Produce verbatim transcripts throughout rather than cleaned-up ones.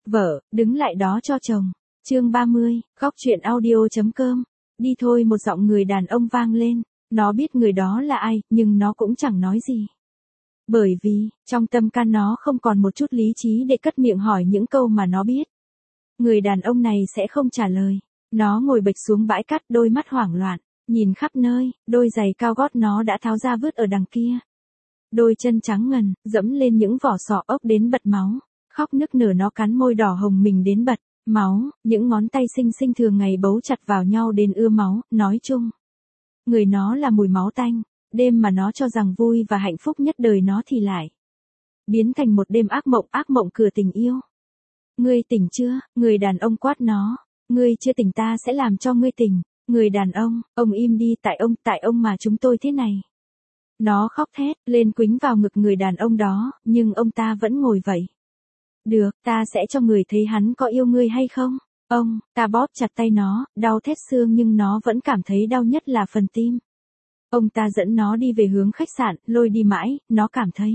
Vợ, đứng lại đó cho chồng. Chương ba mươi, Góc Chuyện Audio.com. Đi thôi, một giọng người đàn ông vang lên. Nó biết người đó là ai, nhưng nó cũng chẳng nói gì. Bởi vì, trong tâm can nó không còn một chút lý trí để cất miệng hỏi những câu mà nó biết. Người đàn ông này sẽ không trả lời. Nó ngồi bệt xuống bãi cát, đôi mắt hoảng loạn, nhìn khắp nơi, đôi giày cao gót nó đã tháo ra vứt ở đằng kia. Đôi chân trắng ngần, dẫm lên những vỏ sọ ốc đến bật máu. Khóc nức nở nó cắn môi đỏ hồng mình đến bật máu, những ngón tay xinh xinh thường ngày bấu chặt vào nhau đến ưa máu, nói chung. Người nó là mùi máu tanh, đêm mà nó cho rằng vui và hạnh phúc nhất đời nó thì lại biến thành một đêm ác mộng, ác mộng cửa tình yêu. Ngươi tỉnh chưa? Người đàn ông quát nó. Ngươi chưa tỉnh, ta sẽ làm cho ngươi tỉnh. Người đàn ông, ông im đi, tại ông, tại ông mà chúng tôi thế này. Nó khóc thét lên quýnh vào ngực người đàn ông đó, nhưng ông ta vẫn ngồi vậy. Được, ta sẽ cho người thấy hắn có yêu ngươi hay không. Ông, ta bóp chặt tay nó, đau thét xương nhưng nó vẫn cảm thấy đau nhất là phần tim. Ông ta dẫn nó đi về hướng khách sạn, lôi đi mãi, nó cảm thấy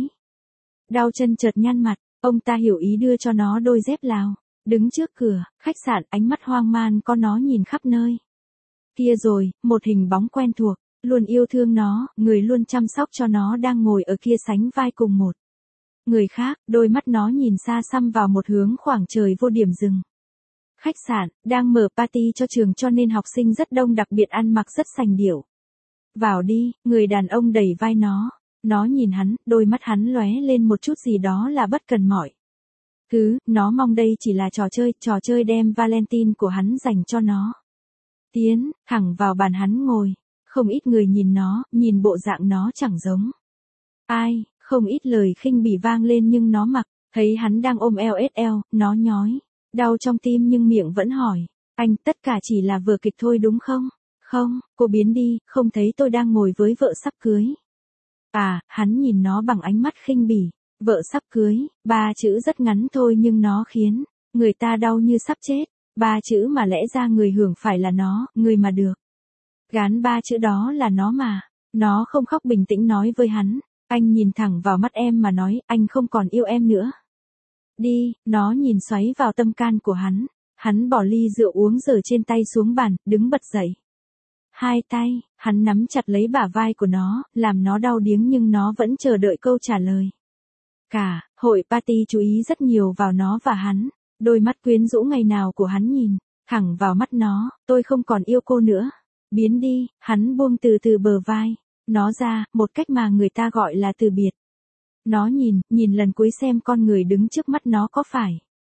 đau chân chợt nhăn mặt. Ông ta hiểu ý đưa cho nó đôi dép Lào. Đứng trước cửa khách sạn, ánh mắt hoang man con nó nhìn khắp nơi. Kia rồi, một hình bóng quen thuộc, luôn yêu thương nó, người luôn chăm sóc cho nó đang ngồi ở kia sánh vai cùng một người khác, đôi mắt nó nhìn xa xăm vào một hướng khoảng trời vô điểm dừng. Khách sạn đang mở party cho trường cho nên học sinh rất đông, đặc biệt ăn mặc rất sành điệu. Vào đi, người đàn ông đẩy vai nó. Nó nhìn hắn, đôi mắt hắn lóe lên một chút gì đó là bất cần mỏi. Thứ, nó mong đây chỉ là trò chơi, trò chơi đem Valentine của hắn dành cho nó. Tiến, thẳng vào bàn hắn ngồi. Không ít người nhìn nó, nhìn bộ dạng nó chẳng giống ai, không ít lời khinh bỉ vang lên nhưng nó mặc, thấy hắn đang ôm eo ết eo, nó nhói, đau trong tim nhưng miệng vẫn hỏi, anh, tất cả chỉ là vở kịch thôi đúng không? Không, cô biến đi, không thấy tôi đang ngồi với vợ sắp cưới. À, hắn nhìn nó bằng ánh mắt khinh bỉ, vợ sắp cưới, ba chữ rất ngắn thôi nhưng nó khiến người ta đau như sắp chết, ba chữ mà lẽ ra người hưởng phải là nó, người mà được gán ba chữ đó là nó mà. Nó không khóc, bình tĩnh nói với hắn, anh nhìn thẳng vào mắt em mà nói, anh không còn yêu em nữa. Đi, nó nhìn xoáy vào tâm can của hắn, hắn bỏ ly rượu uống dở trên tay xuống bàn, đứng bật dậy. Hai tay, hắn nắm chặt lấy bả vai của nó, làm nó đau điếng nhưng nó vẫn chờ đợi câu trả lời. Cả hội party chú ý rất nhiều vào nó và hắn, đôi mắt quyến rũ ngày nào của hắn nhìn thẳng vào mắt nó, tôi không còn yêu cô nữa. Biến đi, hắn buông từ từ bờ vai nó ra, một cách mà người ta gọi là từ biệt. Nó nhìn, nhìn lần cuối xem con người đứng trước mắt nó có phải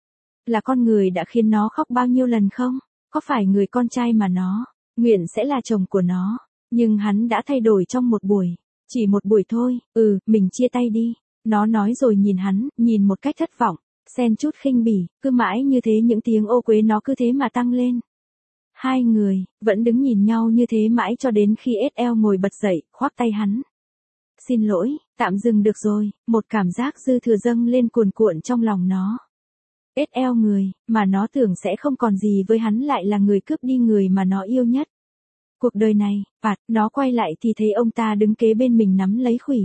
là con người đã khiến nó khóc bao nhiêu lần không? Có phải người con trai mà nó nguyện sẽ là chồng của nó? Nhưng hắn đã thay đổi trong một buổi, chỉ một buổi thôi. Ừ, mình chia tay đi. Nó nói rồi nhìn hắn, nhìn một cách thất vọng, xen chút khinh bỉ, cứ mãi như thế những tiếng ô uế nó cứ thế mà tăng lên. Hai người vẫn đứng nhìn nhau như thế mãi cho đến khi ét eo ngồi bật dậy, khoác tay hắn. Xin lỗi, tạm dừng được rồi, một cảm giác dư thừa dâng lên cuồn cuộn trong lòng nó. ét eo người mà nó tưởng sẽ không còn gì với hắn lại là người cướp đi người mà nó yêu nhất cuộc đời này. Phạt, nó quay lại thì thấy ông ta đứng kế bên mình nắm lấy khuỷu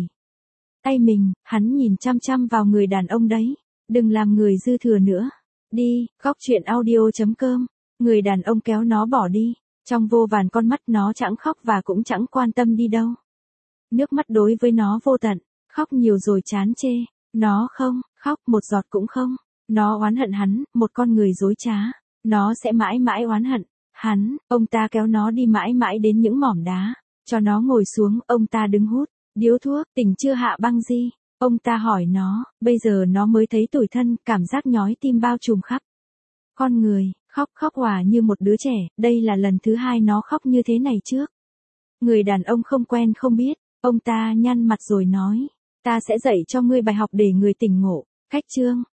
tay mình, hắn nhìn chăm chăm vào người đàn ông đấy. Đừng làm người dư thừa nữa. Đi, Góc Chuyện Audio.com. Người đàn ông kéo nó bỏ đi. Trong vô vàn con mắt nó chẳng khóc và cũng chẳng quan tâm đi đâu. Nước mắt đối với nó vô tận. Khóc nhiều rồi chán chê. Nó không khóc một giọt cũng không. Nó oán hận hắn, một con người dối trá. Nó sẽ mãi mãi oán hận hắn. Ông ta kéo nó đi mãi mãi đến những mỏm đá, cho nó ngồi xuống. Ông ta đứng hút điếu thuốc. Tỉnh chưa Hạ Băng Di? Ông ta hỏi nó. Bây giờ nó mới thấy tủi thân, cảm giác nhói tim bao trùm khắp con người. Khóc khóc hòa như một đứa trẻ. Đây là lần thứ hai nó khóc như thế này trước. Người đàn ông không quen không biết. Ông ta nhăn mặt rồi nói, ta sẽ dạy cho ngươi bài học để người tỉnh ngộ. Cách chương